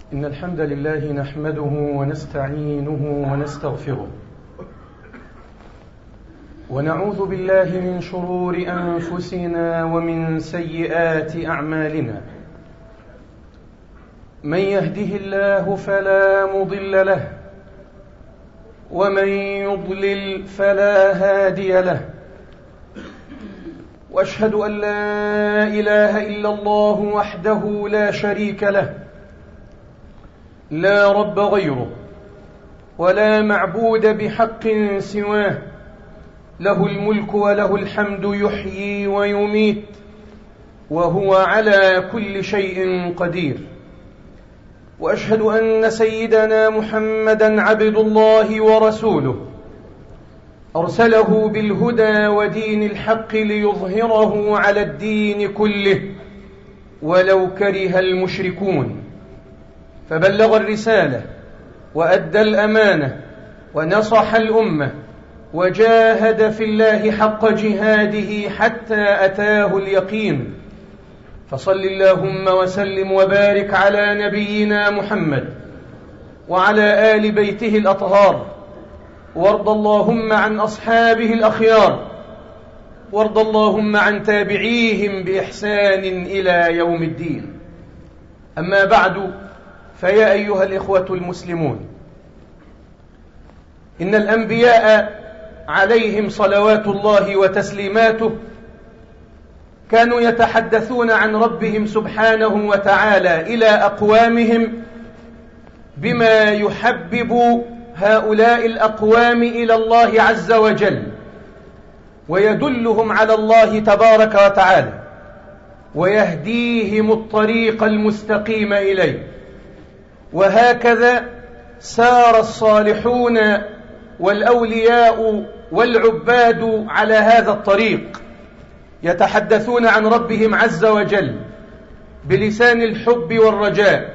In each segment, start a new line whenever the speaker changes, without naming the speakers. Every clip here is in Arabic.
إن الحمد لله نحمده ونستعينه ونستغفره ونعوذ بالله من شرور أنفسنا ومن سيئات أعمالنا. من يهده الله فلا مضل له ومن يضلل فلا هادي له، وأشهد أن لا إله إلا الله وحده لا شريك له، لا رب غيره ولا معبود بحق سواه، له الملك وله الحمد يحيي ويميت وهو على كل شيء قدير. وأشهد أن سيدنا محمدًا عبد الله ورسوله، أرسله بالهدى ودين الحق ليظهره على الدين كله ولو كره المشركون، فبلغ الرسالة وأدى الأمانة ونصح الأمة وجاهد في الله حق جهاده حتى أتاه اليقين. فصل اللهم وسلم وبارك على نبينا محمد وعلى آل بيته الأطهار، وارض اللهم عن أصحابه الأخيار، وارض اللهم عن تابعيهم بإحسان إلى يوم الدين. أما بعد، فيا أيها الإخوة المسلمون، إن الأنبياء عليهم صلوات الله وتسليماته كانوا يتحدثون عن ربهم سبحانه وتعالى إلى أقوامهم بما يحبب هؤلاء الأقوام إلى الله عز وجل ويدلهم على الله تبارك وتعالى ويهديهم الطريق المستقيم إليه. وهكذا سار الصالحون والأولياء والعباد على هذا الطريق، يتحدثون عن ربهم عز وجل بلسان الحب والرجاء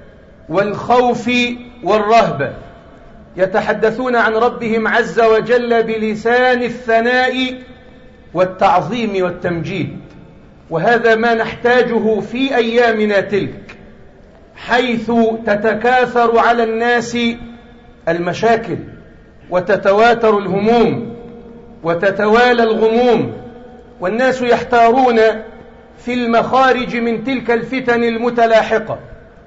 والخوف والرهبة، يتحدثون عن ربهم عز وجل بلسان الثناء والتعظيم والتمجيد. وهذا ما نحتاجه في أيامنا تلك، حيث تتكاثر على الناس المشاكل وتتواتر الهموم وتتوالى الغموم، والناس يحتارون في المخارج من تلك الفتن المتلاحقة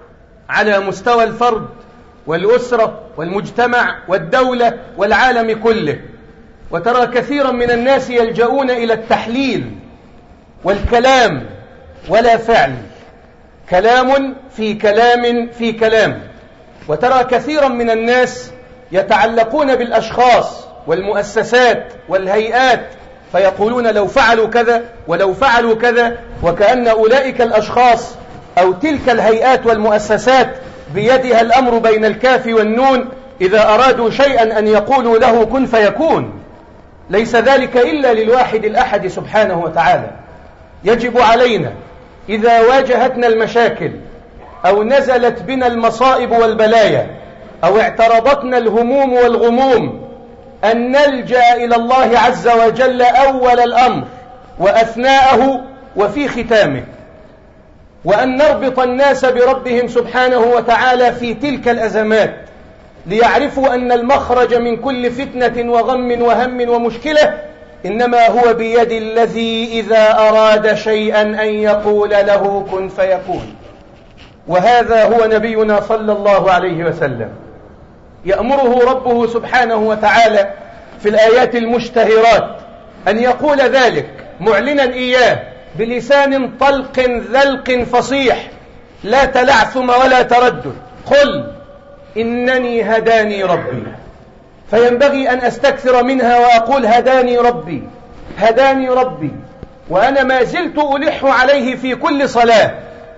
على مستوى الفرد والأسرة والمجتمع والدولة والعالم كله. وترى كثيرا من الناس يلجؤون إلى التحليل والكلام ولا فعل، كلام في كلام في كلام. وترى كثيرا من الناس يتعلقون بالأشخاص والمؤسسات والهيئات، فيقولون لو فعلوا كذا ولو فعلوا كذا، وكأن أولئك الأشخاص أو تلك الهيئات والمؤسسات بيدها الأمر بين الكاف والنون، إذا أرادوا شيئا أن يقولوا له كن فيكون. ليس ذلك إلا للواحد الأحد سبحانه وتعالى. يجب علينا إذا واجهتنا المشاكل أو نزلت بنا المصائب والبلايا أو اعترضتنا الهموم والغموم أن نلجأ إلى الله عز وجل أول الأمر وأثناءه وفي ختامه، وأن نربط الناس بربهم سبحانه وتعالى في تلك الأزمات، ليعرفوا أن المخرج من كل فتنة وغم وهم ومشكلة إنما هو بيد الذي إذا أراد شيئا أن يقول له كن فيكون. وهذا هو نبينا صلى الله عليه وسلم، يأمره ربه سبحانه وتعالى في الآيات المشتهرات أن يقول ذلك معلنا إياه بلسان طلق ذلق فصيح لا تلعثم ولا تردد: قل إنني هداني ربي. فينبغي أن أستكثر منها وأقول هداني ربي هداني ربي، وأنا ما زلت ألح عليه في كل صلاة: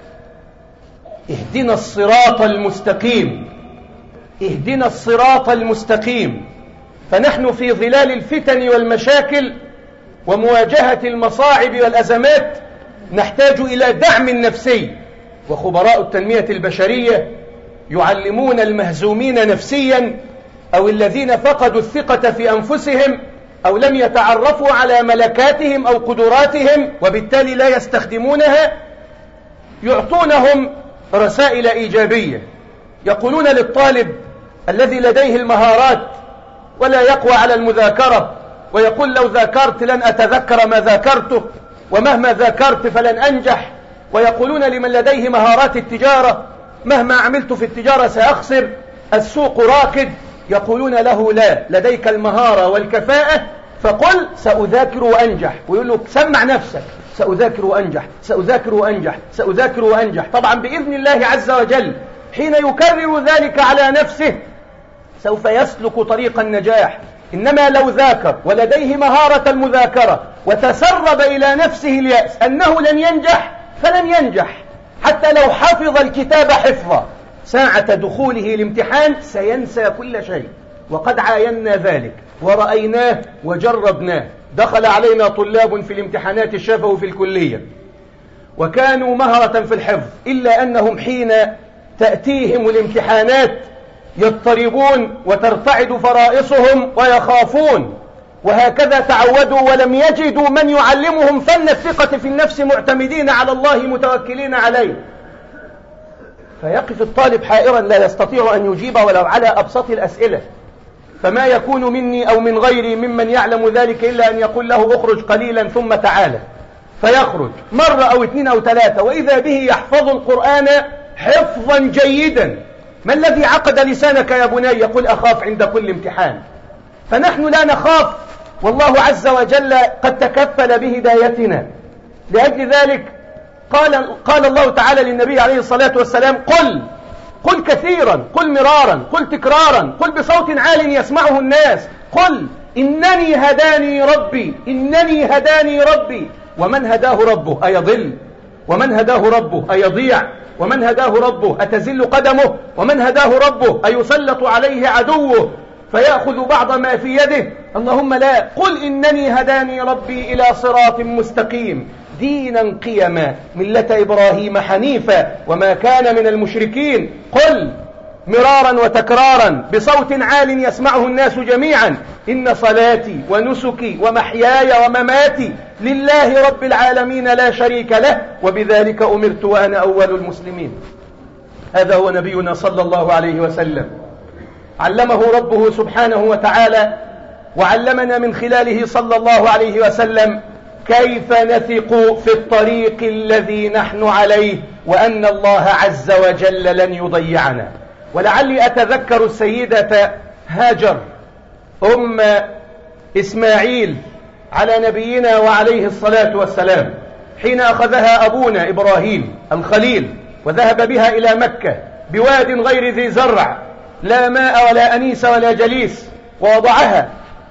اهدنا الصراط المستقيم اهدنا الصراط المستقيم. فنحن في ظلال الفتن والمشاكل ومواجهة المصاعب والأزمات نحتاج إلى دعم نفسي، وخبراء التنمية البشرية يعلمون المهزومين نفسيا أو الذين فقدوا الثقة في أنفسهم أو لم يتعرفوا على ملكاتهم أو قدراتهم وبالتالي لا يستخدمونها، يعطونهم رسائل إيجابية يقولون للطالب الذي لديه المهارات ولا يقوى على المذاكرة ويقول لو ذاكرت لن أتذكر ما ذاكرته ومهما ذاكرت فلن أنجح، ويقولون لمن لديه مهارات التجارة مهما عملت في التجارة سأخسر، السوق راكد، يقولون له لا، لديك المهارة والكفاءة فقل سأذاكر وأنجح، ويقول له سمع نفسك سأذاكر وأنجح سأذاكر وأنجح سأذاكر وأنجح. طبعا بإذن الله عز وجل حين يكرر ذلك على نفسه سوف يسلك طريق النجاح. إنما لو ذاكر ولديه مهارة المذاكرة وتسرب إلى نفسه اليأس أنه لن ينجح فلن ينجح، حتى لو حفظ الكتاب حفظا ساعة دخوله الامتحان سينسى كل شيء، وقد عاينا ذلك ورأيناه وجربناه. دخل علينا طلاب في الامتحانات الشفوي في الكلية وكانوا مهرة في الحفظ، إلا أنهم حين تأتيهم الامتحانات يضطربون وترتعد فرائصهم ويخافون، وهكذا تعودوا ولم يجدوا من يعلمهم فن الثقة في النفس، معتمدين على الله متوكلين عليه. فيقف الطالب حائرا لا يستطيع أن يجيب ولو على أبسط الأسئلة، فما يكون مني أو من غيري ممن يعلم ذلك إلا أن يقول له اخرج قليلا ثم تعالى، فيخرج مرة أو اثنين أو ثلاثة وإذا به يحفظ القرآن حفظا جيدا. ما الذي عقد لسانك يا بني؟ يقول أخاف عند كل امتحان. فنحن لا نخاف، والله عز وجل قد تكفل بهدايتنا. لأجل ذلك قال الله تعالى للنبي عليه الصلاة والسلام قل كثيرا، قل مرارا، قل تكرارا، قل بصوت عال يسمعه الناس، قل إنني هداني ربي، إنني هداني ربي. ومن هداه ربه أيضل؟ ومن هداه ربه أيضيع؟ ومن هداه ربه أتزل قدمه؟ ومن هداه ربه أيسلط عليه عدوه فيأخذ بعض ما في يده؟ اللهم لا. قل إنني هداني ربي إلى صراط مستقيم دينا قيما ملة إبراهيم حنيفا وما كان من المشركين. قل مرارا وتكرارا بصوت عال يسمعه الناس جميعا إن صلاتي ونسكي ومحياي ومماتي لله رب العالمين لا شريك له وبذلك أمرت وأنا أول المسلمين. هذا هو نبينا صلى الله عليه وسلم، علمه ربه سبحانه وتعالى، وعلمنا من خلاله صلى الله عليه وسلم كيف نثق في الطريق الذي نحن عليه وأن الله عز وجل لن يضيعنا. ولعلي أتذكر السيدة هاجر أم إسماعيل على نبينا وعليه الصلاة والسلام حين أخذها أبونا إبراهيم الخليل وذهب بها إلى مكة بواد غير ذي زرع لا ماء ولا أنيس ولا جليس، ووضعها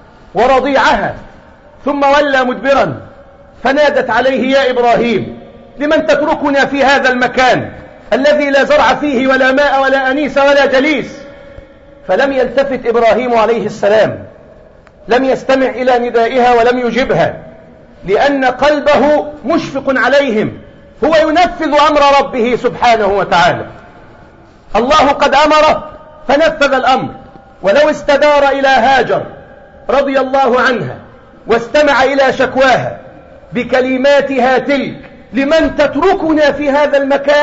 ورضيعها ثم ولى مدبرا فنادت عليه يا إبراهيم لمن تتركنا في هذا المكان الذي لا زرع فيه ولا ماء ولا أنيس ولا جليس؟ فلم يلتفت إبراهيم عليه السلام، لم يستمع إلى ندائها ولم يجبها، لأن قلبه مشفق عليهم، هو ينفذ أمر ربه سبحانه وتعالى. الله قد أمره فنفذ الأمر. ولو استدار إلى هاجر رضي الله عنها واستمع إلى شكواها بكلماتها تلك لمن تتركنا في هذا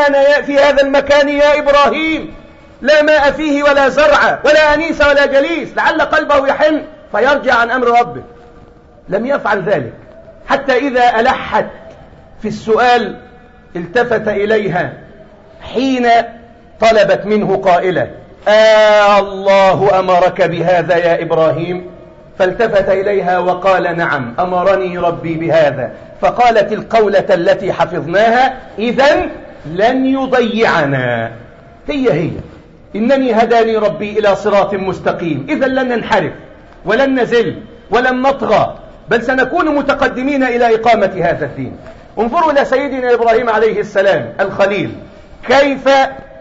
المكان يا إبراهيم لا ماء فيه ولا زرع ولا أنيس ولا جليس، لعل قلبه يحن فيرجع عن أمر ربه، لم يفعل ذلك. حتى إذا ألحت في السؤال التفت إليها حين طلبت منه قائلة الله أمرك بهذا يا إبراهيم؟ فالتفت إليها وقال نعم أمرني ربي بهذا. فقالت القولة التي حفظناها إذن لن يضيعنا، هي إنني هداني ربي إلى صراط مستقيم، إذن لن ننحرف ولن نزل ولن نطغى، بل سنكون متقدمين إلى إقامة هذا الدين. انظروا إلى سيدنا إبراهيم عليه السلام الخليل كيف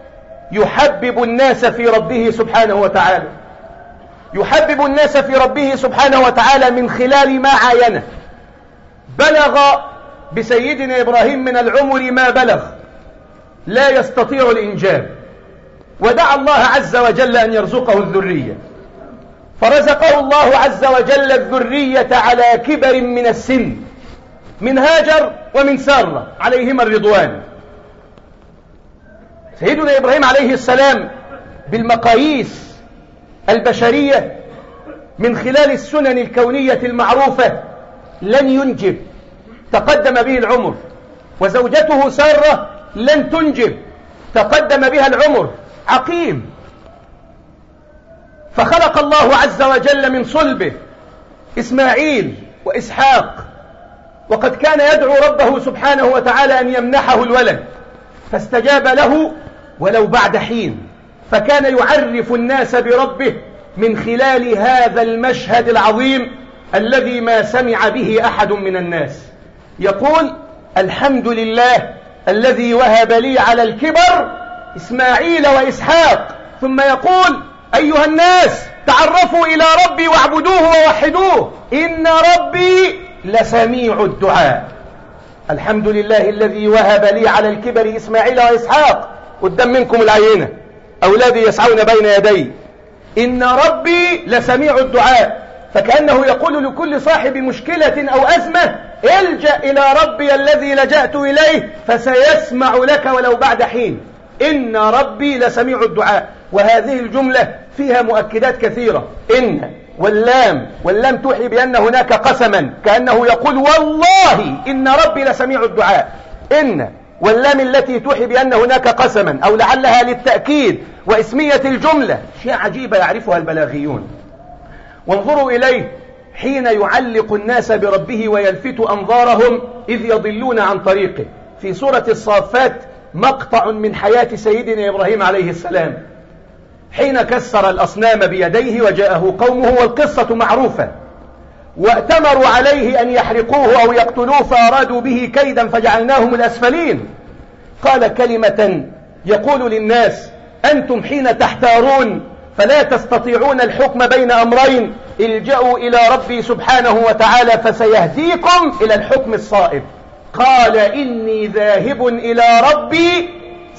يحبب الناس في ربه سبحانه وتعالى، يحبب الناس في ربه سبحانه وتعالى من خلال ما عاينه. بلغ بسيدنا إبراهيم من العمر ما بلغ، لا يستطيع الإنجاب، ودعا الله عز وجل أن يرزقه الذرية، فرزقه الله عز وجل الذرية على كبر من السن، من هاجر ومن سارة عليهما الرضوان. سيدنا إبراهيم عليه السلام بالمقاييس البشرية من خلال السنن الكونية المعروفة لن ينجب، تقدم به العمر. وزوجته سارة لن تنجب، تقدم بها العمر. عقيم. فخلق الله عز وجل من صلبه إسماعيل وإسحاق، وقد كان يدعو ربه سبحانه وتعالى أن يمنحه الولد، فاستجاب له ولو بعد حين. فكان يعرف الناس بربه من خلال هذا المشهد العظيم الذي ما سمع به أحد من الناس. يقول: الحمد لله الذي وهب لي على الكبر إسماعيل وإسحاق. ثم يقول: أيها الناس تعرفوا إلى ربي واعبدوه ووحدوه إن ربي لسميع الدعاء. الحمد لله الذي وهب لي على الكبر إسماعيل وإسحاق. قدام منكم العينة، أولادي يسعون بين يدي. إن ربي لسميع الدعاء. فكأنه يقول لكل صاحب مشكلة أو أزمة: الجأ إلى ربي الذي لجأت إليه فسيسمع لك ولو بعد حين. إن ربي لسميع الدعاء. وهذه الجملة فيها مؤكدات كثيرة. إن واللام توحي بأن هناك قسما، كأنه يقول: والله إن ربي لسميع الدعاء. إن واللام التي توحي بأن هناك قسما، أو لعلها للتأكيد واسمية الجملة. شيء عجيبة يعرفها البلاغيون. وانظروا إليه حين يعلق الناس بربه ويلفت أنظارهم إذ يضلون عن طريقه. في سورة الصافات مقطع من حياة سيدنا إبراهيم عليه السلام حين كسر الأصنام بيديه وجاءه قومه، والقصة معروفة. وأتمروا عليه أن يحرقوه أو يقتلوه فأرادوا به كيدا فجعلناهم الأسفلين. قال كلمة يقول للناس: أنتم حين تحتارون فلا تستطيعون الحكم بين أمرين، الجأوا إلى ربي سبحانه وتعالى فسيهديكم إلى الحكم الصائب. قال: إني ذاهب إلى ربي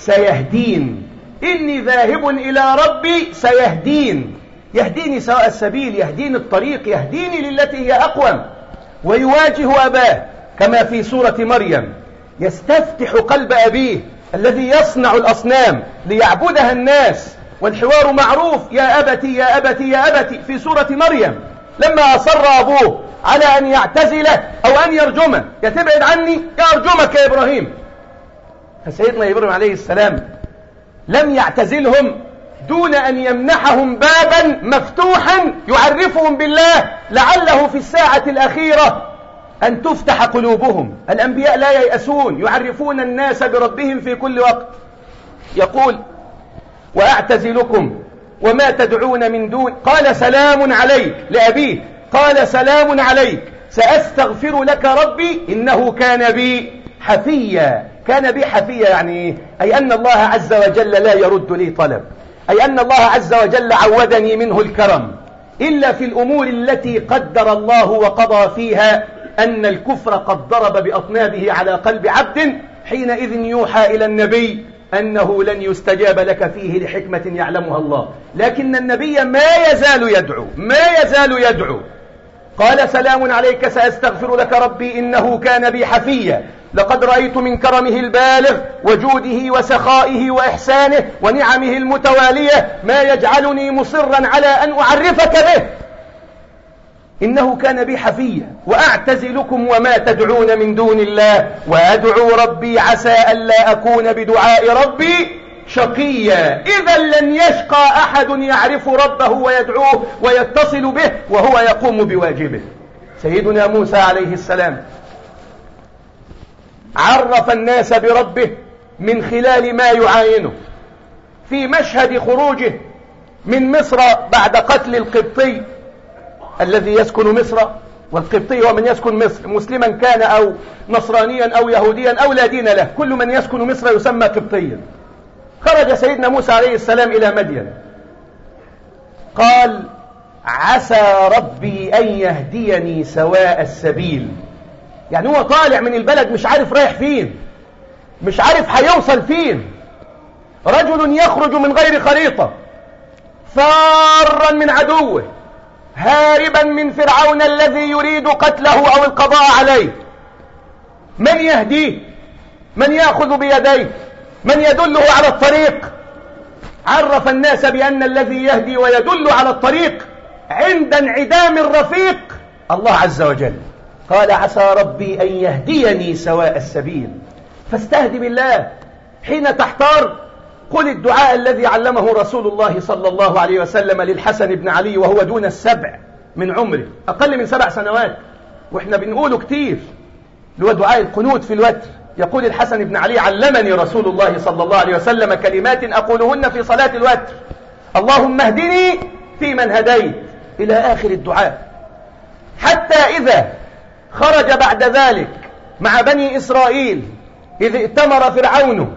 سيهدين. إني ذاهب إلى ربي سيهدين. يهديني سواء السبيل، يهديني الطريق، يهديني للتي هي أقوم. ويواجه أباه كما في سورة مريم، يستفتح قلب أبيه الذي يصنع الأصنام ليعبدها الناس، والحوار معروف: يا أبتي يا أبتي يا أبتي. في سورة مريم لما أصر أبوه على أن يعتزله أو أن يرجمه: يا تبعد عني يا أرجمك يا إبراهيم. فسيدنا إبراهيم عليه السلام لم يعتزلهم دون أن يمنحهم بابا مفتوحا يعرفهم بالله، لعله في الساعة الأخيرة أن تفتح قلوبهم. الأنبياء لا ييأسون، يعرفون الناس بربهم في كل وقت. يقول: وأعتزلكم وما تدعون من دون. قال: سلام عليك لأبيه. قال: سلام عليك سأستغفر لك ربي إنه كان بي حفيا. كان بي حفيا يعني أي أن الله عز وجل لا يرد لي طلب، أي أن الله عز وجل عودني منه الكرم، إلا في الأمور التي قدر الله وقضى فيها أن الكفر قد ضرب بأطنابه على قلب عبد، حينئذ يوحى إلى النبي أنه لن يستجاب لك فيه لحكمة يعلمها الله. لكن النبي ما يزال يدعو. قال: سلام عليك سأستغفر لك ربي إنه كان بي حفيا. لقد رأيت من كرمه البالغ وجوده وسخائه وإحسانه ونعمه المتوالية ما يجعلني مصرا على أن أعرفك به. إنه كان بي حفيا. وأعتزلكم وما تدعون من دون الله وأدعو ربي عسى ألا أكون بدعاء ربي شقيا. إذا لن يشقى أحد يعرف ربه ويدعوه ويتصل به وهو يقوم بواجبه. سيدنا موسى عليه السلام عرف الناس بربه من خلال ما يعاينه. في مشهد خروجه من مصر بعد قتل القبطي الذي يسكن مصر، والقبطي هو من يسكن مصر، مسلما كان أو نصرانيا أو يهوديا أو لا دين له، كل من يسكن مصر يسمى قبطيا. خرج سيدنا موسى عليه السلام إلى مدين، قال: عسى ربي أن يهديني سواء السبيل. يعني هو طالع من البلد مش عارف رايح فين، مش عارف هيوصل فين. رجل يخرج من غير خريطة، فارا من عدوه، هاربا من فرعون الذي يريد قتله أو القضاء عليه. من يهديه؟ من يأخذ بيديه؟ من يدله على الطريق؟ عرف الناس بأن الذي يهدي ويدل على الطريق عند انعدام الرفيق الله عز وجل. قال عسى ربي أن يهديني سواء السبيل. فاستهدي بالله حين تحتار. قل الدعاء الذي علمه رسول الله صلى الله عليه وسلم للحسن بن علي وهو دون 7 من عمره، أقل من 7 سنوات، وإحنا بنقوله كتير، اللي هو دعاء القنوت في الوتر. يقول الحسن بن علي علمني رسول الله صلى الله عليه وسلم كلمات أقولهن في صلاة الوتر: اللهم اهدني فيمن هديت، إلى آخر الدعاء. حتى إذا خرج بعد ذلك مع بني إسرائيل إذ ائتمر فرعون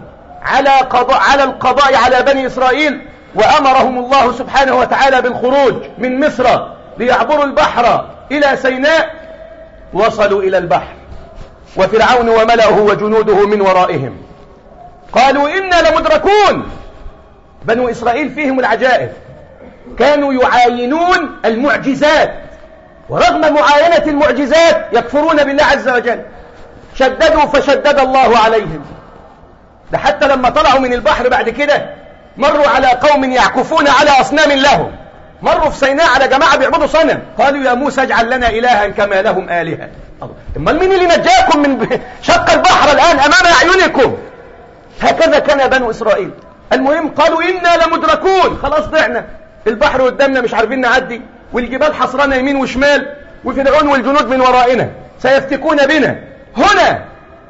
على القضاء على بني إسرائيل، وأمرهم الله سبحانه وتعالى بالخروج من مصر ليعبروا البحر إلى سيناء، وصلوا إلى البحر وفرعون وملأه وجنوده من ورائهم. قالوا إنا لمدركون. بنو إسرائيل فيهم العجائب، كانوا يعاينون المعجزات، ورغم معاينة المعجزات يكفرون بالله عز وجل. شددوا فشدد الله عليهم. ده حتى لما طلعوا من البحر بعد كده مروا على قوم يعكفون على أصنام لهم. مروا في سيناء على جماعة بيعبدوا صنم، قالوا يا موسى اجعل لنا إلها كما لهم آلهة. امال مين اللي نجاكم من شق البحر الآن أمام أعينكم؟ هكذا كان بنو إسرائيل. المهم قالوا إنا لمدركون، خلاص ضعنا، البحر قدامنا مش عارفين نعدي، والجبال حصرنا يمين وشمال، وفرعون والجنود من ورائنا سيفتكون بنا. هنا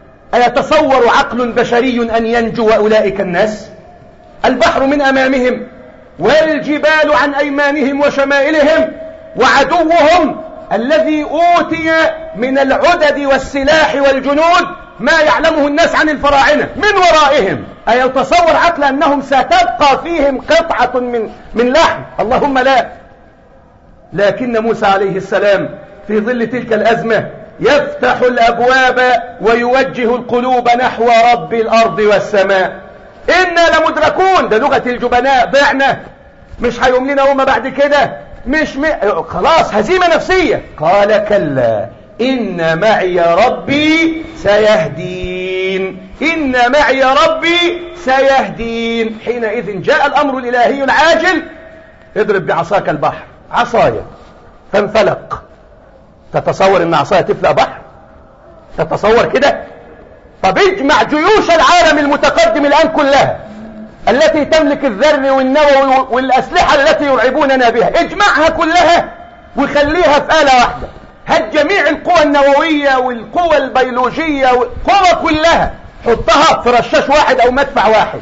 أيتصور عقل بشري أن ينجو أولئك الناس؟ البحر من أمامهم والجبال عن أيمانهم وشمائلهم، وعدوهم الذي أوتي من العدد والسلاح والجنود ما يعلمه الناس عن الفراعنة من ورائهم. أيتصور عقل أنهم ستبقى فيهم قطعة من لحم؟ اللهم لا. لكن موسى عليه السلام في ظل تلك الأزمة يفتح الأبواب ويوجه القلوب نحو رب الأرض والسماء. إنا لمدركون، ده لغة الجبناء، ضعنا، مش هيقوم لنا أمة بعد كده، خلاص هزيمة نفسية. قال كلا إن معي ربي سيهدين، إن معي ربي سيهدين. حينئذ جاء الأمر الإلهي العاجل: اضرب بعصاك البحر. عصايا فانفلق. تتصور ان عصايا تفلق بحر؟ تتصور كده؟ طب اجمع جيوش العالم المتقدم الآن كلها التي تملك الذر والنووي والأسلحة التي يرعبوننا بها، اجمعها كلها وخليها في آلة واحدة. هات جميع القوى النووية والقوى البيولوجية والقوى كلها، حطها في رشاش واحد أو مدفع واحد،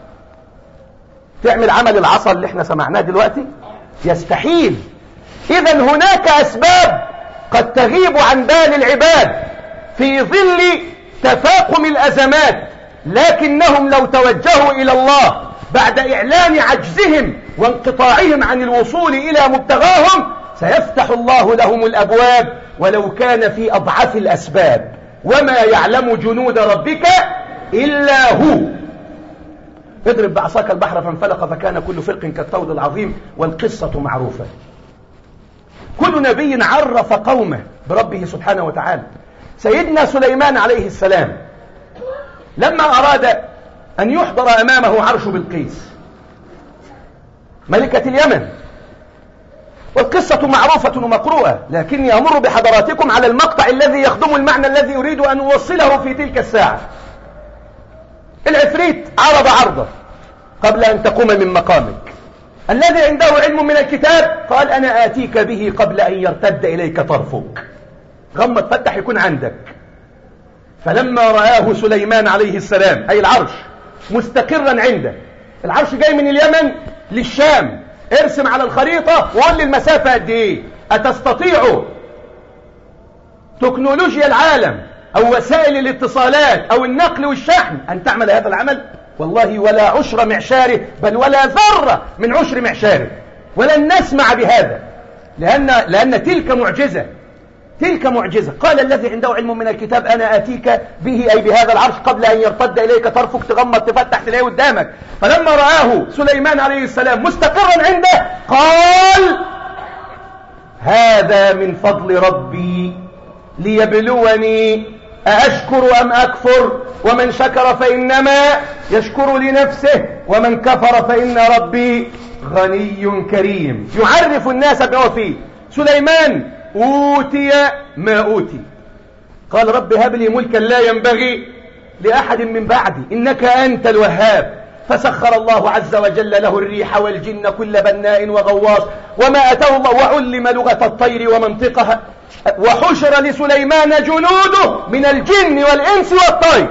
تعمل عمل العصا اللي احنا سمعناه دلوقتي؟ يستحيل. إذن هناك أسباب قد تغيب عن بال العباد في ظل تفاقم الأزمات، لكنهم لو توجهوا إلى الله بعد إعلان عجزهم وانقطاعهم عن الوصول إلى مبتغاهم سيفتح الله لهم الأبواب ولو كان في أضعف الأسباب. وما يعلم جنود ربك إلا هو. اضرب بعصاك البحر فانفلق فكان كل فرق كالطود العظيم. والقصة معروفة. كل نبي عرف قومه بربه سبحانه وتعالى. سيدنا سليمان عليه السلام لما أراد أن يحضر أمامه عرش بلقيس ملكة اليمن، والقصة معروفة ومقروءة، لكني أمر بحضراتكم على المقطع الذي يخدم المعنى الذي أريد أن أوصله في تلك الساعة. العفريت عرض عرضه قبل أن تقوم من مقامك. الذي عنده علم من الكتاب قال أنا آتيك به قبل أن يرتد إليك طرفك. غمض فتح يكون عندك. فلما رآه سليمان عليه السلام أي العرش مستقرا عنده، العرش جاي من اليمن للشام، ارسم على الخريطة وقول لي المسافة قد ايه. أتستطيع تكنولوجيا العالم أو وسائل الاتصالات أو النقل والشحن أن تعمل هذا العمل؟ والله ولا عشر معشاره، بل ولا ذرة من عشر معشاره، ولن نسمع بهذا، لأن تلك معجزة. تلك معجزة. قال الذي عنده علم من الكتاب أنا آتيك به أي بهذا العرش قبل أن يرتد إليك طرفك، تغمض تفتح تلاقيه قدامك. فلما رآه سليمان عليه السلام مستقرا عنده قال هذا من فضل ربي ليبلوني أأشكر أم أكفر؟ ومن شكر فإنما يشكر لنفسه ومن كفر فإن ربي غني كريم. يعرف الناس بما هو فيه. سليمان أوتي ما أوتي، قال رب هب لي ملكا لا ينبغي لأحد من بعدي إنك أنت الوهاب. فسخر الله عز وجل له الريح والجن كل بناء وغواص وما أتاه الله، وعلم لغة الطير ومنطقها، وحشر لسليمان جنوده من الجن والإنس والطير.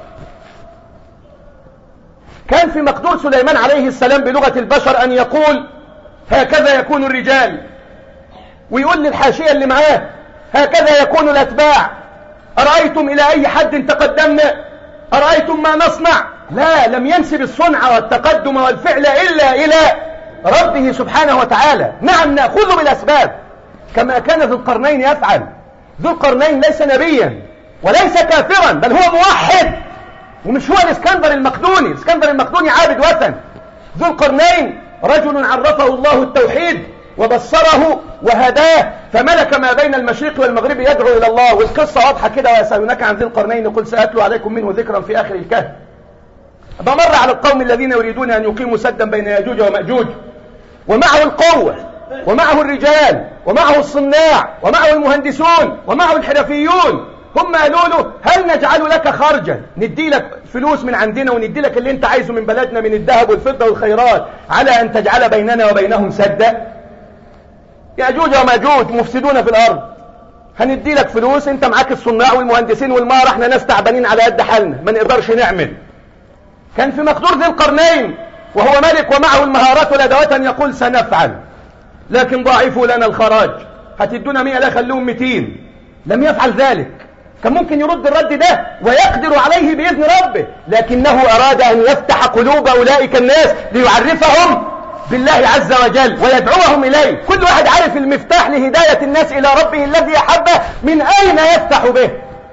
كان في مقدور سليمان عليه السلام بلغة البشر أن يقول هكذا يكون الرجال، ويقول للحاشية اللي معاه هكذا يكون الأتباع، أرأيتم إلى أي حد تقدمنا؟ أرأيتم ما نصنع؟ لا، لم ينسب الصنع والتقدم والفعل إلا إلى ربه سبحانه وتعالى. نعم نأخذ بالأسباب كما كان ذو القرنين يفعل. ذو القرنين ليس نبيا وليس كافرا، بل هو موحد، ومش هو الإسكندر المقدوني. الإسكندر المقدوني عابد وثن. ذو القرنين رجل عرفه الله التوحيد وبصره وهداه، فملك ما بين المشرق والمغرب يدعو إلى الله. والقصة واضحة كده، ويسألونك عن ذي القرنين قل سأتلو عليكم منه ذكرا في آخر الكهف. بمر على القوم الذين يريدون أن يقيموا سدا بين يأجوج ومأجوج، ومعه القوة ومعه الرجال ومعه الصناع ومعه المهندسون ومعه الحرفيون. هم قالوا له هل نجعل لك خرجا، ندي لك فلوس من عندنا وندي لك اللي انت عايزه من بلدنا من الذهب والفضة والخيرات على أن تجعل بيننا وبينهم سدا؟ يأجوج ومأجوج مفسدون في الأرض، هندي لك فلوس، انت معاك الصناع والمهندسين والمهر، احنا ناس تعبانين على قد حالنا ما نقدرش نعمل. كان في مقدور ذي القرنين وهو ملك ومعه المهارات والأدوات أن يقول سنفعل، لكن ضاعفوا لنا الخراج، هتدونا 100 لا خلوهم 200. لم يفعل ذلك. كان ممكن يرد الرد ده ويقدر عليه بإذن ربه، لكنه أراد أن يفتح قلوب أولئك الناس ليعرفهم بالله عز وجل ويدعوهم إليه. كل واحد عارف المفتاح لهداية الناس إلى ربه الذي أحبه من أين يفتح به.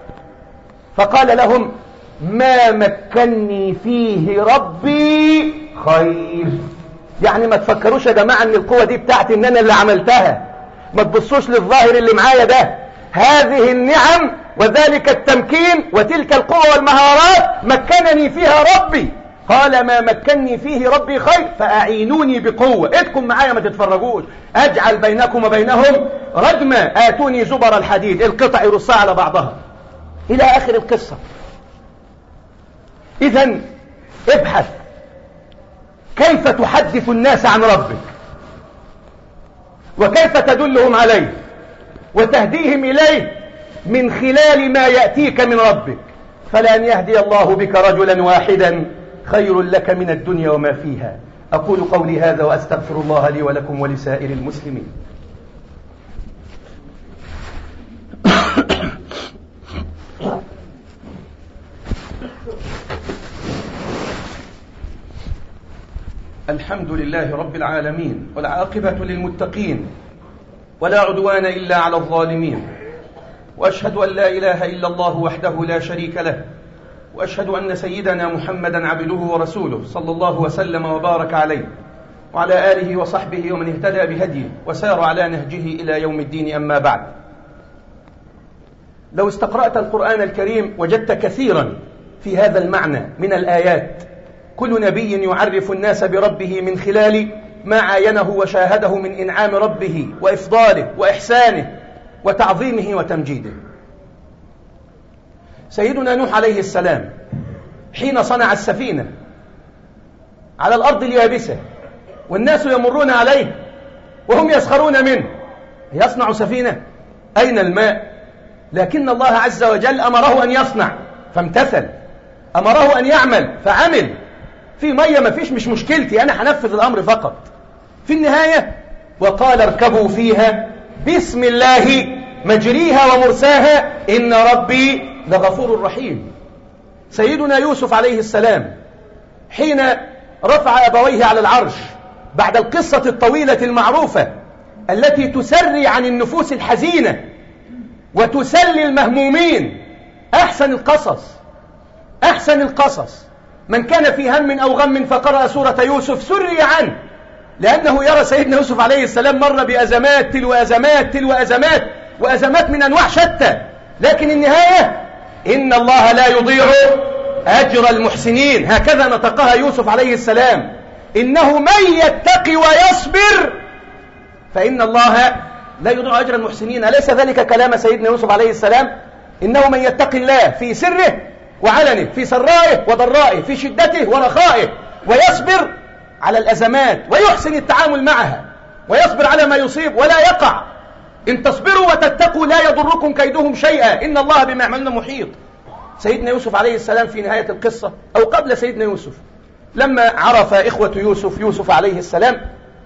فقال لهم ما مكنني فيه ربي خير. يعني ما تفكروش يا جماعة ان القوة دي بتاعتي ان انا اللي عملتها، ما تبصوش للظاهر اللي معايا ده. هذه النعم وذلك التمكين وتلك القوة والمهارات مكنني فيها ربي. قال ما مكنني فيه ربي خير فأعينوني بقوة، ادكم معايا ما تتفرجوش، أجعل بينكم وبينهم ردما، آتوني زبر الحديد، القطع يرصها على بعضها إلى آخر القصة. إذن ابحث كيف تحدث الناس عن ربك، وكيف تدلهم عليه وتهديهم إليه من خلال ما يأتيك من ربك. فلأن يهدي الله بك رجلا واحدا خير لك من الدنيا وما فيها. أقول قولي هذا وأستغفر الله لي ولكم ولسائر المسلمين. الحمد لله رب العالمين، والعاقبة للمتقين، ولا عدوان إلا على الظالمين، وأشهد أن لا إله إلا الله وحده لا شريك له، وأشهد أن سيدنا محمدا عبده ورسوله صلى الله وسلم وبارك عليه وعلى آله وصحبه ومن اهتدى بهديه وسار على نهجه إلى يوم الدين. أما بعد، لو استقرأت القرآن الكريم وجدت كثيرا في هذا المعنى من الآيات. كل نبي يعرف الناس بربه من خلال ما عاينه وشاهده من إنعام ربه وإفضاله وإحسانه وتعظيمه وتمجيده. سيدنا نوح عليه السلام حين صنع السفينة على الأرض اليابسة والناس يمرون عليه وهم يسخرون منه، يصنع سفينة أين الماء؟ لكن الله عز وجل أمره أن يصنع فامتثل، أمره أن يعمل فعمل. في مية ما فيش، مش مشكلتي، أنا هنفذ الأمر فقط. في النهاية وقال اركبوا فيها بسم الله مجريها ومرساها إن ربي لغفور رحيم. سيدنا يوسف عليه السلام حين رفع أبويه على العرش بعد القصة الطويلة المعروفة التي تسري عن النفوس الحزينة وتسلي المهمومين، أحسن القصص من كان في هم أو غم فقرأ سورة يوسف سري عنه، لأنه يرى سيدنا يوسف عليه السلام مر بأزمات تلو أزمات تلو أزمات وأزمات من أنواع شتى، لكن النهاية إن الله لا يضيع أجر المحسنين. هكذا نطقها يوسف عليه السلام: إنه من يتقي ويصبر فإن الله لا يضيع أجر المحسنين. أليس ذلك كلام سيدنا يوسف عليه السلام؟ إنه من يتقي الله في سره وعلنه، في سرائه وضرائه، في شدته ورخائه، ويصبر على الأزمات ويحسن التعامل معها، ويصبر على ما يصيب ولا يقع. إن تصبروا وتتقوا لا يضركم كيدهم شيئا إن الله بما يعملون محيط. سيدنا يوسف عليه السلام في نهاية القصة أو قبل سيدنا يوسف، لما عرف إخوة يوسف عليه السلام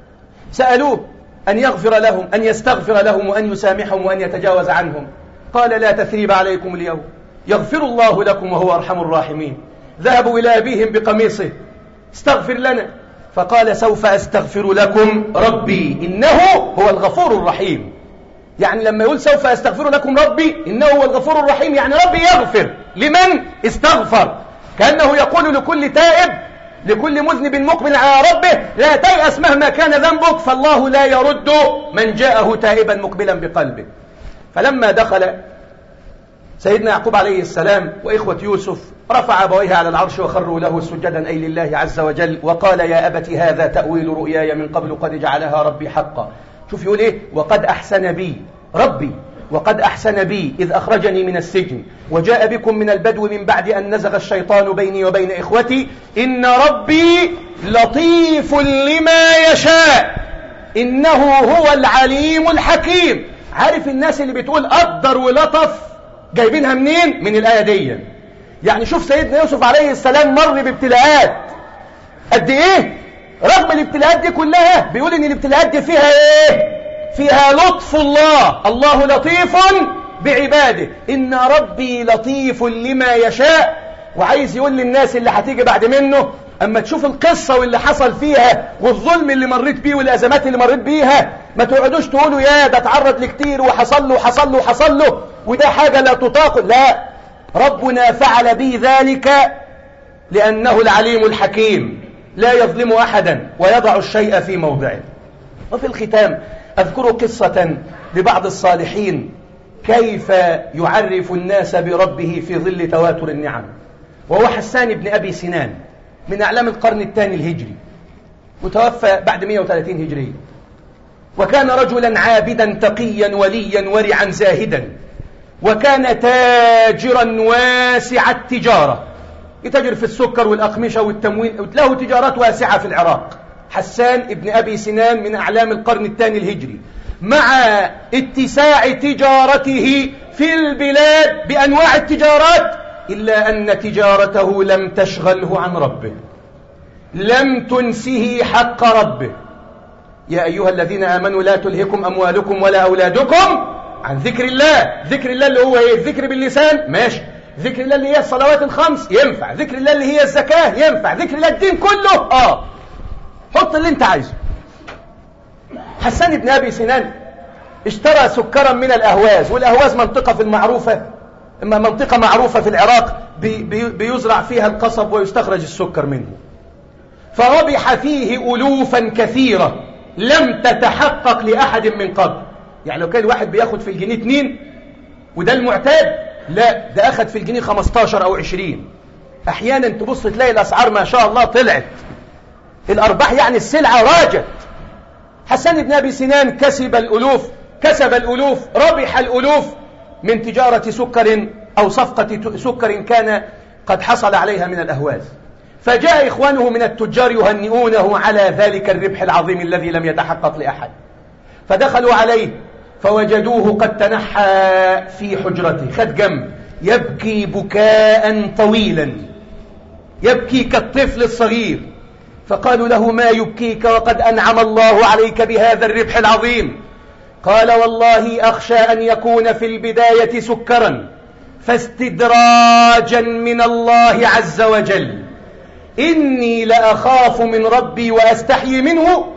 سألوه أن يغفر لهم، أن يستغفر لهم، وأن يسامحهم، وأن يتجاوز عنهم. قال: لا تثريب عليكم اليوم، يغفر الله لكم وهو أرحم الراحمين. ذهبوا إلى أبيهم بقميصه: استغفر لنا. فقال: سوف أستغفر لكم ربي إنه هو الغفور الرحيم. يعني لما يقول سوف أستغفر لكم ربي إنه هو الغفور الرحيم، يعني ربي يغفر لمن استغفر. كأنه يقول لكل تائب، لكل مذنب مقبل على ربه: لا تيأس مهما كان ذنبك، فالله لا يرد من جاءه تائبا مقبلا بقلبه. فلما دخل سيدنا يعقوب عليه السلام وإخوة يوسف، رفع أبويه على العرش وخروا له سجدا أي لله عز وجل، وقال: يا أبت هذا تأويل رؤياي من قبل قد جعلها ربي حقا. شوف يقول إيه: وقد أحسن بي ربي، وقد أحسن بي إذ أخرجني من السجن وجاء بكم من البدو من بعد أن نزغ الشيطان بيني وبين إخوتي إن ربي لطيف لما يشاء إنه هو العليم الحكيم. عارف الناس اللي بتقول قدر ولطف جايبينها منين؟ من الآية دي. يعني شوف سيدنا يوسف عليه السلام مر بابتلاءات قد إيه، رغم الابتلاءات دي كلها بيقول إن الابتلاءات دي فيها إيه؟ فيها لطف الله. الله لطيف بعباده، إن ربي لطيف لما يشاء. وعايز يقول للناس اللي هتيجي بعد منه: أما تشوف القصة واللي حصل فيها والظلم اللي مريت بيه والأزمات اللي مريت بيها، ما تقعدوش تقولوا يا ده تعرض لكتير وحصل له وحصل له وحصل له وده حاجة لا تطاق. لا، ربنا فعل به ذلك لأنه العليم الحكيم، لا يظلم أحدا ويضع الشيء في موضعه. وفي الختام أذكر قصة لبعض الصالحين كيف يعرف الناس بربه في ظل تواتر النعم. وهو حسان بن أبي سنان من أعلام القرن الثاني الهجري، متوفى بعد 130 هجرية. وكان رجلا عابدا تقيا وليا ورعا زاهدا، وكان تاجرا واسع التجارة، يتاجر في السكر والأقمشة والتموين، له تجارات واسعة في العراق. حسان ابن أبي سنان من أعلام القرن الثاني الهجري، مع اتساع تجارته في البلاد بأنواع التجارات، إلا أن تجارته لم تشغله عن ربه، لم تنسه حق ربه. يا أيها الذين آمنوا لا تلهكم أموالكم ولا أولادكم عن ذكر الله. ذكر الله اللي هو إيه؟ الذكر باللسان ماشي، ذكر الله اللي هي الصلوات الخمس ينفع، ذكر الله اللي هي الزكاة ينفع، ذكر الله الدين كله حط اللي انت عايزه. حسان بن أبي سنان اشترى سكرا من الأهواز، والأهواز منطقة منطقة معروفة في العراق بيزرع فيها القصب ويستخرج السكر منه. فربح فيه ألوفا كثيرة لم تتحقق لأحد من قبل. يعني لو كان الواحد بياخد في الجنيه 2 وده المعتاد، لا ده أخذ في الجنيه 15 أو 20. أحيانا تبص تلاقي الأسعار ما شاء الله طلعت، الأرباح يعني السلعة راجت. حسان بن أبي سنان كسب الألوف، ربح الألوف من تجارة سكر أو صفقة سكر كان قد حصل عليها من الأهواز. فجاء إخوانه من التجار يهنئونه على ذلك الربح العظيم الذي لم يتحقق لأحد. فدخلوا عليه فوجدوه قد تنحى في حجرته، خد جنب يبكي بكاء طويلا، يبكي كالطفل الصغير. فقالوا له: ما يبكيك وقد أنعم الله عليك بهذا الربح العظيم؟ قال: والله أخشى أن يكون في البداية سكرا فاستدراجا من الله عز وجل، إني لأخاف من ربي وأستحيي منه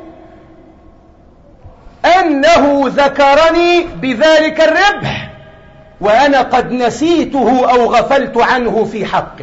أنه ذكرني بذلك الربح وأنا قد نسيته أو غفلت عنه في حقه.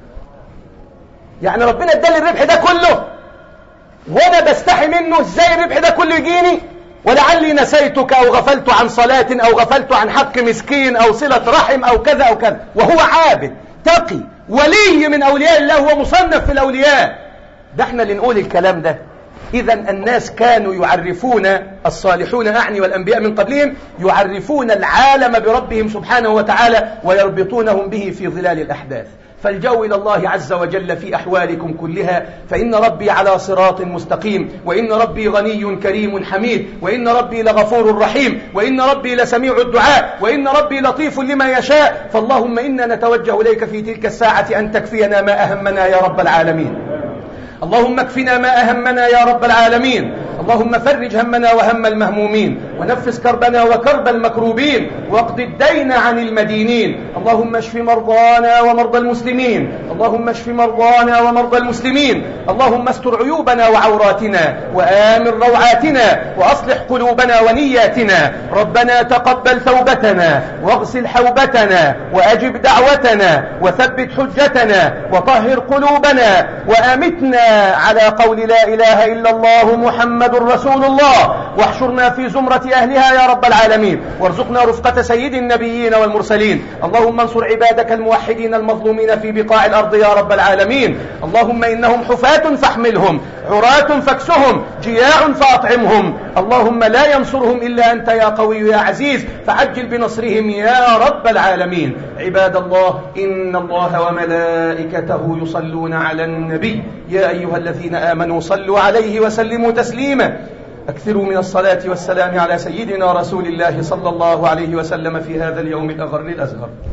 يعني ربنا ادالي الربح ده كله وانا بستحي منه، ازاي الربح ده كله يجيني ولعلي نسيتك أو غفلت عن صلاة أو غفلت عن حق مسكين أو صلة رحم أو كذا أو كذا، وهو عابد تقي ولي من أولياء الله ومصنف في الأولياء. ده احنا اللي نقول الكلام ده. إذا الناس كانوا يعرفون، الصالحون أعني والأنبياء من قبلهم، يعرفون العالم بربهم سبحانه وتعالى ويربطونهم به في ظلال الأحداث. فالجو إلى الله عز وجل في أحوالكم كلها، فإن ربي على صراط مستقيم، وإن ربي غني كريم حميد، وإن ربي لغفور رحيم، وإن ربي لسميع الدعاء، وإن ربي لطيف لما يشاء. فاللهم إنا نتوجه إليك في تلك الساعة أن تكفينا ما أهمنا يا رب العالمين. اللهم اكفنا ما أهمنا يا رب العالمين. اللهم فرج همنا وهم المهمومين، ونفس كربنا وكرب المكروبين، واقض الدين عن المدينين. اللهم اشف مرضانا ومرضى المسلمين، اللهم اشف مرضانا ومرضى المسلمين. اللهم استر عيوبنا وعوراتنا، وآمن روعاتنا، وأصلح قلوبنا ونياتنا. ربنا تقبل توبتنا، واغسل حوبتنا، وأجب دعوتنا، وثبت حجتنا، وطهر قلوبنا، وآمتنا على قول لا إله إلا الله محمد رسول الله، واحشرنا في زمرة أهلها يا رب العالمين، وارزقنا رفقة سيد النبيين والمرسلين. اللهم انصر عبادك الموحدين المظلومين في بقاع الأرض يا رب العالمين. اللهم إنهم حفاة فاحملهم، عراة فاكسهم، جياع فأطعمهم. اللهم لا ينصرهم إلا أنت يا قوي يا عزيز، فعجل بنصرهم يا رب العالمين. عباد الله، إن الله وملائكته يصلون على النبي، يا أيها الذين آمنوا صلوا عليه وسلموا تسليما. أكثروا من الصلاة والسلام على سيدنا رسول الله صلى الله عليه وسلم في هذا اليوم الأغر الأزهر.